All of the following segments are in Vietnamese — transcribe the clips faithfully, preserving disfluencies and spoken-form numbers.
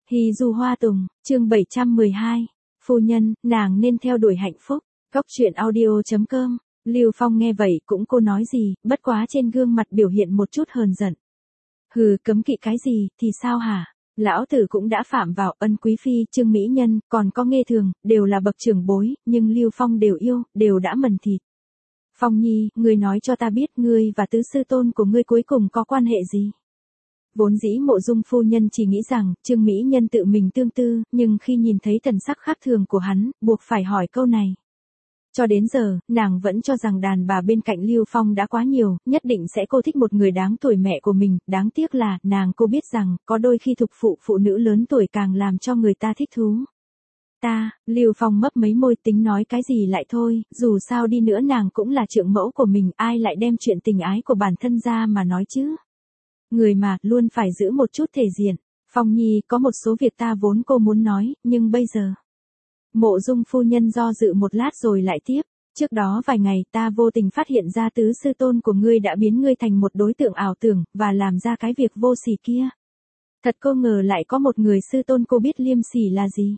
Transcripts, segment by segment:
Hy du hoa tùng, chương bảy trăm mười hai. Phu nhân, nàng nên theo đuổi hạnh phúc. Góc truyện audio chấm com. Lưu Phong nghe vậy cũng cô nói gì, bất quá trên gương mặt biểu hiện một chút hờn giận. Hừ, cấm kỵ cái gì, thì sao hả? Lão tử cũng đã phạm vào Ân Quý Phi, Trương Mỹ Nhân, còn có Nghê Thường, đều là bậc trưởng bối, nhưng Lưu Phong đều yêu, đều đã mần thịt. Phong Nhi, ngươi nói cho ta biết ngươi và tứ sư tôn của ngươi cuối cùng có quan hệ gì? Vốn dĩ Mộ Dung phu nhân chỉ nghĩ rằng Trương Mỹ Nhân tự mình tương tư, nhưng khi nhìn thấy thần sắc khác thường của hắn, buộc phải hỏi câu này. Cho đến giờ, nàng vẫn cho rằng đàn bà bên cạnh Lưu Phong đã quá nhiều, nhất định sẽ cô thích một người đáng tuổi mẹ của mình, đáng tiếc là nàng cô biết rằng có đôi khi thục phụ phụ nữ lớn tuổi càng làm cho người ta thích thú. Ta, Lưu Phong mấp mấy môi tính nói cái gì lại thôi, dù sao đi nữa nàng cũng là trượng mẫu của mình, ai lại đem chuyện tình ái của bản thân ra mà nói chứ. Người mà, luôn phải giữ một chút thể diện. Phong Nhi, có một số việc ta vốn cô muốn nói, nhưng bây giờ. Mộ Dung phu nhân do dự một lát rồi lại tiếp. Trước đó vài ngày ta vô tình phát hiện ra tứ sư tôn của ngươi đã biến ngươi thành một đối tượng ảo tưởng, và làm ra cái việc vô sỉ kia. Thật cô ngờ lại có một người sư tôn cô biết liêm sỉ là gì.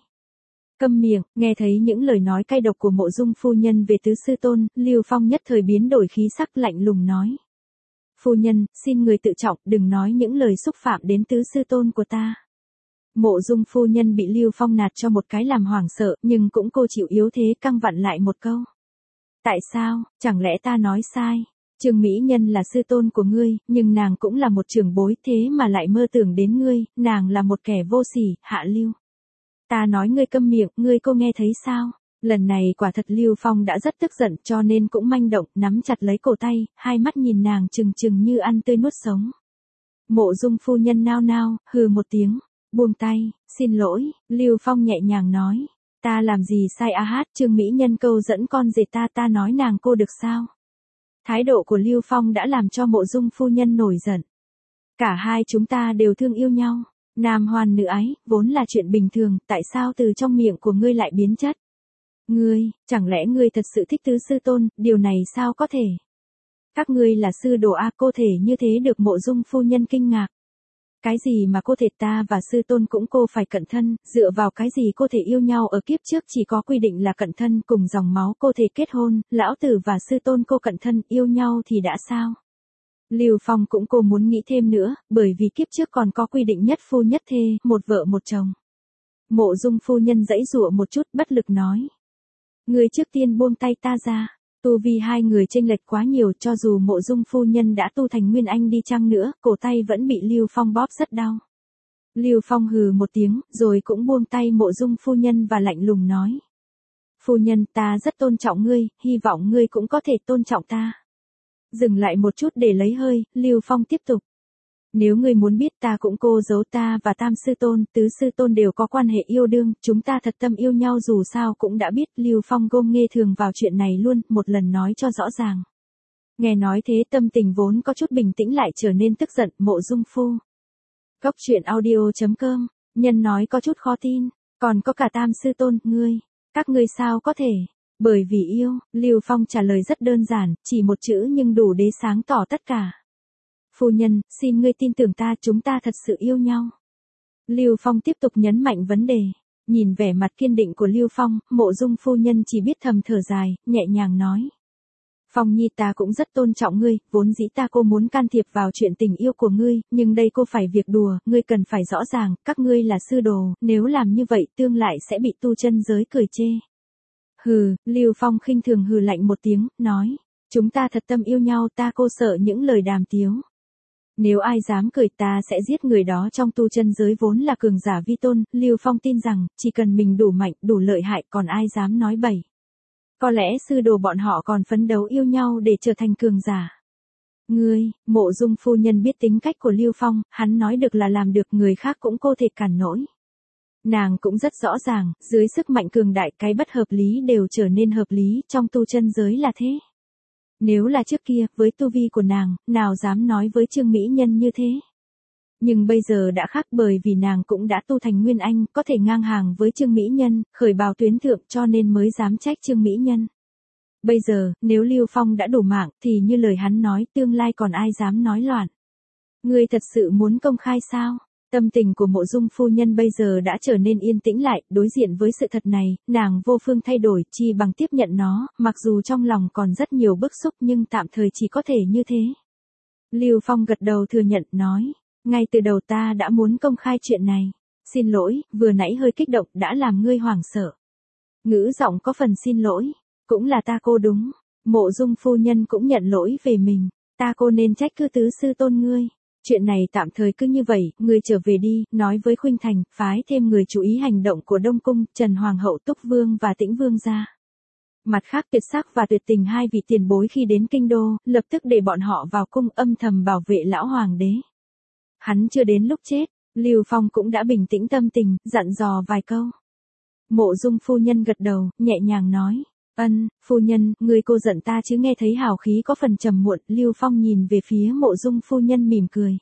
Câm miệng, nghe thấy những lời nói cay độc của Mộ Dung phu nhân về tứ sư tôn, Lưu Phong nhất thời biến đổi khí sắc lạnh lùng nói. Phu nhân, xin người tự trọng, đừng nói những lời xúc phạm đến tứ sư tôn của ta. Mộ Dung phu nhân bị Lưu Phong nạt cho một cái làm hoảng sợ, nhưng cũng cô chịu yếu thế căng vặn lại một câu. Tại sao, chẳng lẽ ta nói sai? Trương Mỹ Nhân là sư tôn của ngươi, nhưng nàng cũng là một trưởng bối, thế mà lại mơ tưởng đến ngươi, nàng là một kẻ vô sỉ, hạ lưu. Ta nói ngươi câm miệng, ngươi cô nghe thấy sao? Lần này quả thật Lưu Phong đã rất tức giận cho nên cũng manh động, nắm chặt lấy cổ tay, hai mắt nhìn nàng trừng trừng như ăn tươi nuốt sống. Mộ Dung phu nhân nao nao, hừ một tiếng, buông tay, xin lỗi, Lưu Phong nhẹ nhàng nói. Ta làm gì sai a hát, Trương Mỹ Nhân câu dẫn con dệt ta, ta nói nàng cô được sao? Thái độ của Lưu Phong đã làm cho Mộ Dung phu nhân nổi giận. Cả hai chúng ta đều thương yêu nhau, nam hoan nữ ái, vốn là chuyện bình thường, tại sao từ trong miệng của ngươi lại biến chất? Ngươi, chẳng lẽ ngươi thật sự thích tứ sư tôn, điều này sao có thể? Các ngươi là sư đồ a, cô thể như thế được Mộ Dung phu nhân kinh ngạc. Cái gì mà cô thể ta và sư tôn cũng cô phải cận thân, dựa vào cái gì cô thể yêu nhau ở kiếp trước chỉ có quy định là cận thân cùng dòng máu cô thể kết hôn, lão tử và sư tôn cô cận thân yêu nhau thì đã sao? Lưu Phong cũng cô muốn nghĩ thêm nữa, bởi vì kiếp trước còn có quy định nhất phu nhất thê, một vợ một chồng. Mộ Dung phu nhân giãy giụa một chút bất lực nói. Người trước tiên buông tay ta ra, tu vi hai người chênh lệch quá nhiều, cho dù Mộ Dung phu nhân đã tu thành Nguyên Anh đi chăng nữa, cổ tay vẫn bị Lưu Phong bóp rất đau. Lưu Phong hừ một tiếng, rồi cũng buông tay Mộ Dung phu nhân và lạnh lùng nói. Phu nhân, ta rất tôn trọng ngươi, hy vọng ngươi cũng có thể tôn trọng ta. Dừng lại một chút để lấy hơi, Lưu Phong tiếp tục. Nếu ngươi muốn biết ta cũng cô giấu ta và tam sư tôn, tứ sư tôn đều có quan hệ yêu đương, chúng ta thật tâm yêu nhau dù sao cũng đã biết. Lưu Phong gom Nghê Thường vào chuyện này luôn, một lần nói cho rõ ràng. Nghe nói thế tâm tình vốn có chút bình tĩnh lại trở nên tức giận. Mộ Dung phu. Góc truyện audio chấm com, nhân nói có chút khó tin, còn có cả tam sư tôn, ngươi, các ngươi sao có thể? Bởi vì yêu, Lưu Phong trả lời rất đơn giản, chỉ một chữ nhưng đủ để sáng tỏ tất cả. Phu nhân, xin ngươi tin tưởng ta, chúng ta thật sự yêu nhau. Lưu Phong tiếp tục nhấn mạnh vấn đề. Nhìn vẻ mặt kiên định của Lưu Phong, Mộ Dung phu nhân chỉ biết thầm thở dài, nhẹ nhàng nói. Phong Nhi, ta cũng rất tôn trọng ngươi, vốn dĩ ta cô muốn can thiệp vào chuyện tình yêu của ngươi, nhưng đây cô phải việc đùa, ngươi cần phải rõ ràng, các ngươi là sư đồ, nếu làm như vậy tương lại sẽ bị tu chân giới cười chê. Hừ, Lưu Phong khinh thường hừ lạnh một tiếng, nói. Chúng ta thật tâm yêu nhau, ta cô sợ những lời đàm tiếu. Nếu ai dám cười ta sẽ giết người đó, trong tu chân giới vốn là cường giả vi tôn. Lưu Phong tin rằng, chỉ cần mình đủ mạnh, đủ lợi hại, còn ai dám nói bậy. Có lẽ sư đồ bọn họ còn phấn đấu yêu nhau để trở thành cường giả. Ngươi, Mộ Dung phu nhân biết tính cách của Lưu Phong, hắn nói được là làm được, người khác cũng cô thể cản nổi. Nàng cũng rất rõ ràng, dưới sức mạnh cường đại cái bất hợp lý đều trở nên hợp lý, trong tu chân giới là thế. Nếu là trước kia, với tu vi của nàng, nào dám nói với Trương Mỹ Nhân như thế. Nhưng bây giờ đã khác, bởi vì nàng cũng đã tu thành Nguyên Anh, có thể ngang hàng với Trương Mỹ Nhân, khởi bào tuyến thượng cho nên mới dám trách Trương Mỹ Nhân. Bây giờ, nếu Lưu Phong đã đủ mạng, thì như lời hắn nói, tương lai còn ai dám nói loạn. Ngươi thật sự muốn công khai sao? Tâm tình của Mộ Dung phu nhân bây giờ đã trở nên yên tĩnh lại, đối diện với sự thật này, nàng vô phương thay đổi, chi bằng tiếp nhận nó, mặc dù trong lòng còn rất nhiều bức xúc nhưng tạm thời chỉ có thể như thế. Lưu Phong gật đầu thừa nhận, nói, ngay từ đầu ta đã muốn công khai chuyện này. Xin lỗi, vừa nãy hơi kích động đã làm ngươi hoảng sợ. Ngữ giọng có phần xin lỗi, cũng là ta cô đúng. Mộ Dung phu nhân cũng nhận lỗi về mình, ta cô nên trách cứ tứ sư tôn ngươi. Chuyện này tạm thời cứ như vậy, ngươi trở về đi, nói với Khuynh Thành, phái thêm người chú ý hành động của Đông Cung, Trần Hoàng hậu, Túc Vương và Tĩnh Vương ra. Mặt khác Tuyệt Sắc và Tuyệt Tình hai vị tiền bối khi đến kinh đô, lập tức để bọn họ vào cung âm thầm bảo vệ lão hoàng đế. Hắn chưa đến lúc chết, Lưu Phong cũng đã bình tĩnh tâm tình, dặn dò vài câu. Mộ Dung phu nhân gật đầu, nhẹ nhàng nói, ân, phu nhân, người cô giận ta chứ, nghe thấy hào khí có phần trầm muộn, Lưu Phong nhìn về phía Mộ Dung phu nhân mỉm cười.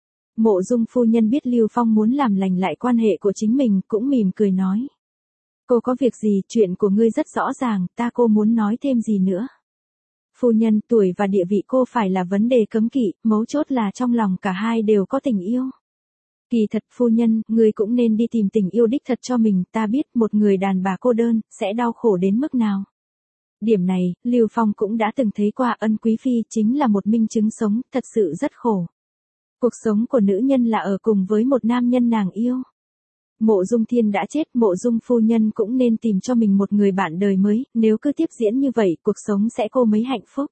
Mộ Dung phu nhân biết Lưu Phong muốn làm lành lại quan hệ của chính mình, cũng mỉm cười nói. Cô có việc gì, chuyện của ngươi rất rõ ràng, ta cô muốn nói thêm gì nữa. Phu nhân, tuổi và địa vị cô phải là vấn đề cấm kỵ, mấu chốt là trong lòng cả hai đều có tình yêu. Kỳ thật phu nhân, ngươi cũng nên đi tìm tình yêu đích thật cho mình, ta biết một người đàn bà cô đơn, sẽ đau khổ đến mức nào. Điểm này, Lưu Phong cũng đã từng thấy qua, Ân Quý Phi chính là một minh chứng sống, thật sự rất khổ. Cuộc sống của nữ nhân là ở cùng với một nam nhân nàng yêu. Mộ Dung Thiên đã chết, Mộ Dung phu nhân cũng nên tìm cho mình một người bạn đời mới, nếu cứ tiếp diễn như vậy, cuộc sống sẽ cô mấy hạnh phúc.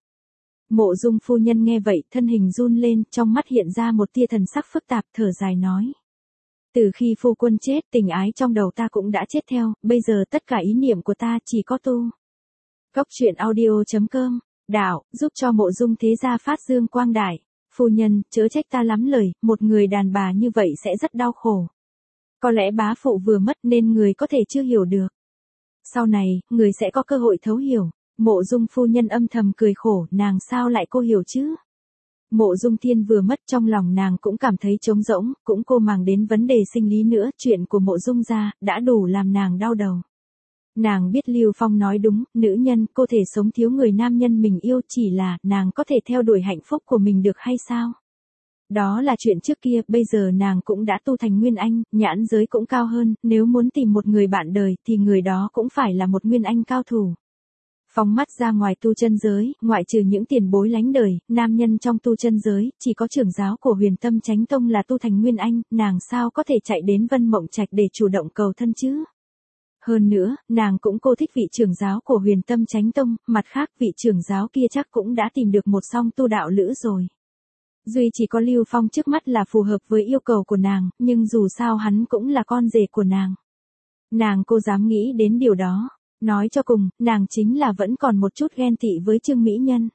Mộ Dung phu nhân nghe vậy, thân hình run lên, trong mắt hiện ra một tia thần sắc phức tạp, thở dài nói. Từ khi phu quân chết, tình ái trong đầu ta cũng đã chết theo, bây giờ tất cả ý niệm của ta chỉ có tu. Góc truyện audio chấm com, đạo, giúp cho Mộ Dung thế gia phát dương quang đại. Phu nhân, chớ trách ta lắm lời, một người đàn bà như vậy sẽ rất đau khổ. Có lẽ bá phụ vừa mất nên người có thể chưa hiểu được. Sau này, người sẽ có cơ hội thấu hiểu. Mộ Dung phu nhân âm thầm cười khổ, nàng sao lại cô hiểu chứ? Mộ Dung Thiên vừa mất, trong lòng nàng cũng cảm thấy trống rỗng, cũng cô màng đến vấn đề sinh lý nữa, chuyện của Mộ Dung gia đã đủ làm nàng đau đầu. Nàng biết Lưu Phong nói đúng, nữ nhân cô thể sống thiếu người nam nhân mình yêu, chỉ là nàng có thể theo đuổi hạnh phúc của mình được hay sao? Đó là chuyện trước kia, bây giờ nàng cũng đã tu thành Nguyên Anh, nhãn giới cũng cao hơn, nếu muốn tìm một người bạn đời thì người đó cũng phải là một Nguyên Anh cao thủ. Phóng mắt ra ngoài tu chân giới, ngoại trừ những tiền bối lánh đời, nam nhân trong tu chân giới, chỉ có trưởng giáo của Huyền Tâm Chánh Tông là tu thành Nguyên Anh, nàng sao có thể chạy đến Vân Mộng Trạch để chủ động cầu thân chứ? Hơn nữa, nàng cũng cô thích vị trưởng giáo của Huyền Tâm Chánh Tông, mặt khác vị trưởng giáo kia chắc cũng đã tìm được một song tu đạo lữ rồi. Duy chỉ có Lưu Phong trước mắt là phù hợp với yêu cầu của nàng, nhưng dù sao hắn cũng là con rể của nàng. Nàng cô dám nghĩ đến điều đó. Nói cho cùng, nàng chính là vẫn còn một chút ghen tị với Trương Mỹ Nhân.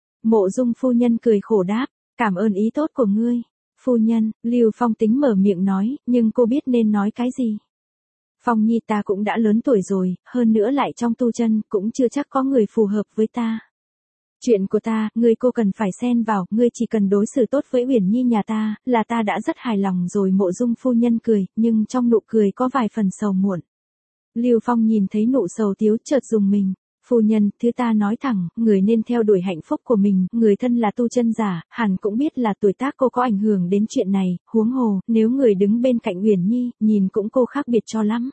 Mộ Dung phu nhân cười khổ đáp, cảm ơn ý tốt của ngươi. Phu nhân, Lưu Phong tính mở miệng nói, nhưng cô biết nên nói cái gì. Phong Nhi, ta cũng đã lớn tuổi rồi, hơn nữa lại trong tu chân, cũng chưa chắc có người phù hợp với ta. Chuyện của ta, ngươi cô cần phải xen vào, ngươi chỉ cần đối xử tốt với Uyển Nhi nhà ta, là ta đã rất hài lòng rồi. Mộ Dung phu nhân cười, nhưng trong nụ cười có vài phần sầu muộn. Lưu Phong nhìn thấy nụ sầu tiếu chợt dùng mình. Phu nhân, thứ ta nói thẳng, người nên theo đuổi hạnh phúc của mình, người thân là tu chân giả, hẳn cũng biết là tuổi tác cô có ảnh hưởng đến chuyện này, huống hồ, nếu người đứng bên cạnh Uyển Nhi, nhìn cũng cô khác biệt cho lắm.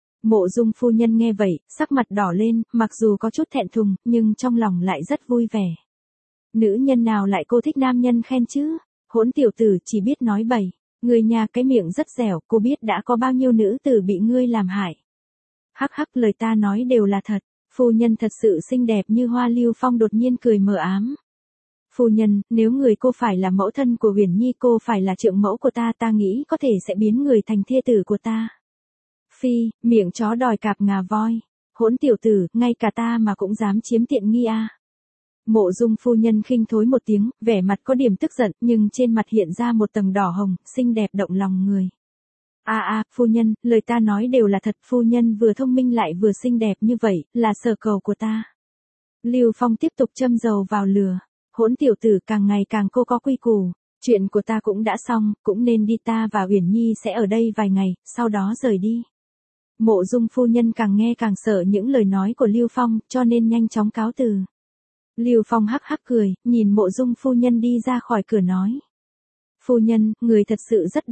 Mộ Dung phu nhân nghe vậy, sắc mặt đỏ lên, mặc dù có chút thẹn thùng, nhưng trong lòng lại rất vui vẻ. Nữ nhân nào lại cô thích nam nhân khen chứ? Hỗn tiểu tử chỉ biết nói bậy, người nhà cái miệng rất dẻo, cô biết đã có bao nhiêu nữ tử bị ngươi làm hại. Hắc hắc, lời ta nói đều là thật, phu nhân thật sự xinh đẹp như hoa. Lưu Phong đột nhiên cười mờ ám. Phu nhân, nếu người cô phải là mẫu thân của Uyển Nhi, cô phải là trượng mẫu của ta, ta nghĩ có thể sẽ biến người thành thê tử của ta. Phi, miệng chó đòi cạp ngà voi. Hỗn tiểu tử, ngay cả ta mà cũng dám chiếm tiện nghi à. Mộ Dung phu nhân khinh thối một tiếng, vẻ mặt có điểm tức giận, nhưng trên mặt hiện ra một tầng đỏ hồng, xinh đẹp động lòng người. À à, phu nhân, lời ta nói đều là thật, phu nhân vừa thông minh lại vừa xinh đẹp như vậy, là sở cầu của ta. Lưu Phong tiếp tục châm dầu vào lửa. Hỗn tiểu tử, càng ngày càng cô có quy củ. Chuyện của ta cũng đã xong, cũng nên đi, ta và Uyển Nhi sẽ ở đây vài ngày, sau đó rời đi. Mộ Dung phu nhân càng nghe càng sợ những lời nói của Lưu Phong, cho nên nhanh chóng cáo từ. Lưu Phong hắc hắc cười, nhìn Mộ Dung phu nhân đi ra khỏi cửa nói. Phu nhân, người thật sự rất đẹp.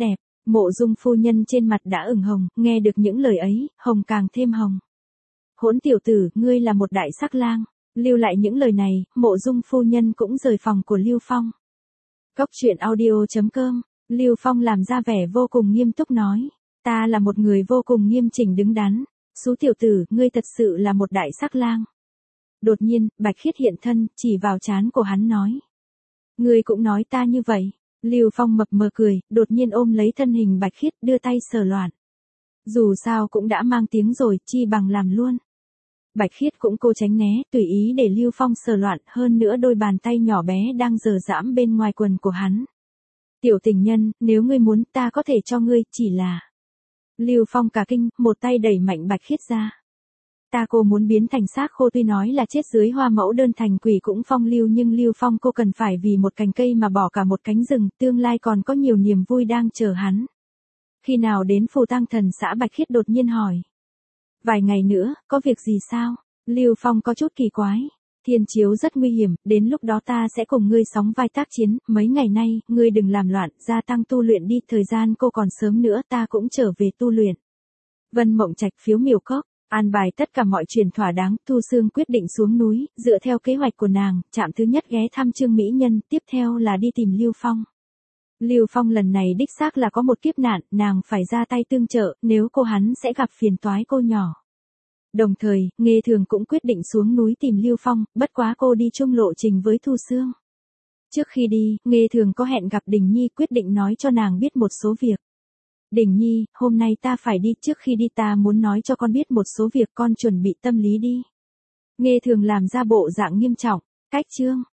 Mộ Dung phu nhân trên mặt đã ửng hồng, nghe được những lời ấy, hồng càng thêm hồng. Hỗn tiểu tử, ngươi là một đại sắc lang. Lưu lại những lời này, Mộ Dung phu nhân cũng rời phòng của Lưu Phong. Cốc truyện audio chấm com, Lưu Phong làm ra vẻ vô cùng nghiêm túc nói. Ta là một người vô cùng nghiêm chỉnh đứng đắn. Xú tiểu tử, ngươi thật sự là một đại sắc lang. Đột nhiên, Bạch Khiết hiện thân, chỉ vào trán của hắn nói. Ngươi cũng nói ta như vậy. Lưu Phong mập mờ cười, đột nhiên ôm lấy thân hình Bạch Khiết, đưa tay sờ loạn. Dù sao cũng đã mang tiếng rồi, chi bằng làm luôn. Bạch Khiết cũng cố tránh né, tùy ý để Lưu Phong sờ loạn, hơn nữa đôi bàn tay nhỏ bé đang dờ dãm bên ngoài quần của hắn. Tiểu tình nhân, nếu ngươi muốn ta có thể cho ngươi, chỉ là... Lưu Phong cả kinh, một tay đẩy mạnh Bạch Khiết ra. Ta cô muốn biến thành xác khô, tuy nói là chết dưới hoa mẫu đơn thành quỷ cũng phong lưu, nhưng Lưu Phong cô cần phải vì một cành cây mà bỏ cả một cánh rừng, tương lai còn có nhiều niềm vui đang chờ hắn. Khi nào đến phù tang thần xã? Bạch Khiết đột nhiên hỏi. Vài ngày nữa, có việc gì sao? Lưu Phong có chút kỳ quái. Thiên chiếu rất nguy hiểm, đến lúc đó ta sẽ cùng ngươi sóng vai tác chiến, mấy ngày nay, ngươi đừng làm loạn, gia tăng tu luyện đi, thời gian cô còn sớm nữa, ta cũng trở về tu luyện. Vân Mộng Trạch phiếu miểu cốc, an bài tất cả mọi chuyện thỏa đáng, Thu Sương quyết định xuống núi, dựa theo kế hoạch của nàng, trạm thứ nhất ghé thăm Trương Mỹ Nhân, tiếp theo là đi tìm Lưu Phong. Lưu Phong lần này đích xác là có một kiếp nạn, nàng phải ra tay tương trợ, nếu cô hắn sẽ gặp phiền toái cô nhỏ. Đồng thời, Nghê Thường cũng quyết định xuống núi tìm Lưu Phong, bất quá cô đi chung lộ trình với Thu Sương. Trước khi đi, Nghê Thường có hẹn gặp Đình Nhi, quyết định nói cho nàng biết một số việc. Đình Nhi, hôm nay ta phải đi, trước khi đi ta muốn nói cho con biết một số việc, con chuẩn bị tâm lý đi. Nghê Thường làm ra bộ dạng nghiêm trọng, cách chương.